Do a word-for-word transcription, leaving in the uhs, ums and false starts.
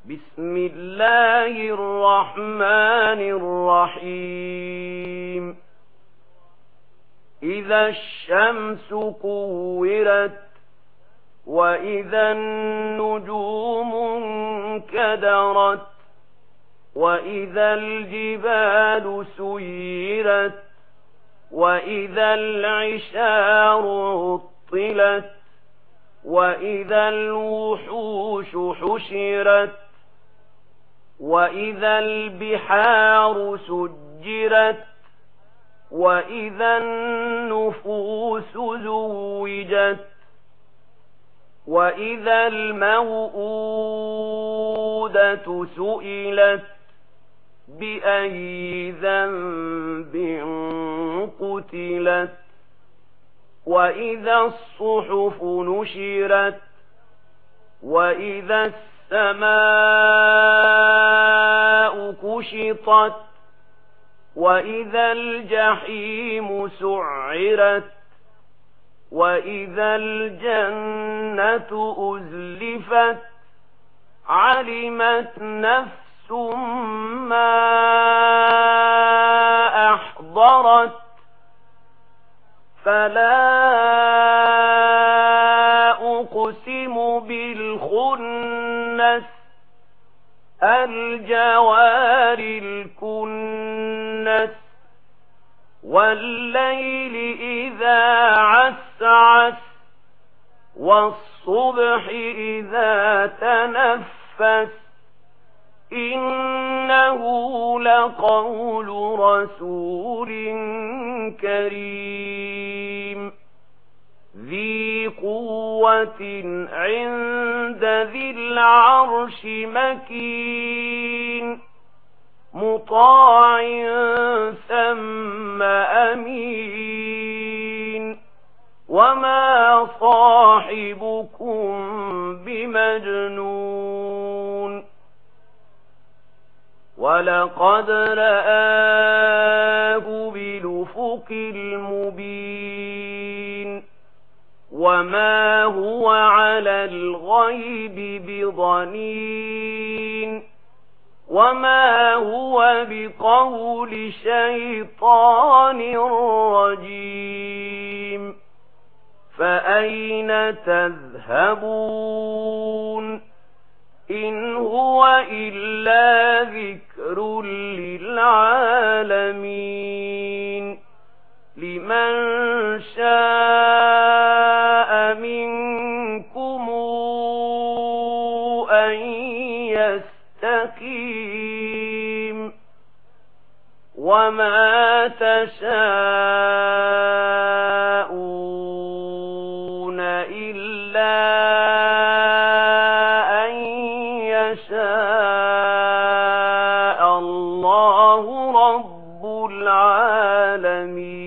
بسم الله الرحمن الرحيم إذا الشمس كورت وإذا النجوم انكدرت وإذا الجبال سيرت وإذا العشار عطلت وإذا الوحوش حشرت وإذا البحار سجرت وإذا النفوس زوجت وإذا الموءودة سئلت بأي ذنب قتلت وإذا الصحف نشرت وإذا السماء كشطت وإذا الجحيم سعرت وإذا الجنة أزلفت علمت نفس ما أحضرت فلا أقسم بالخنس الجوار الكنس والليل إذا عسعس والصبح إذا تنفس إنه لقول رسول كريم ذي قوة عند ذي العرش مكين مطاع ثم أمين وما صاحبكم بمجنون ولقد رآه بالأفق المبين وما هو على الغيب بضنين وما هو بقول شيطان رجيم فأين تذهبون إن هو إلا ذكر للعالمين لمن شاء منكم أن يستقيم وما تشاءون إلا أن يشاء الله رب العالمين.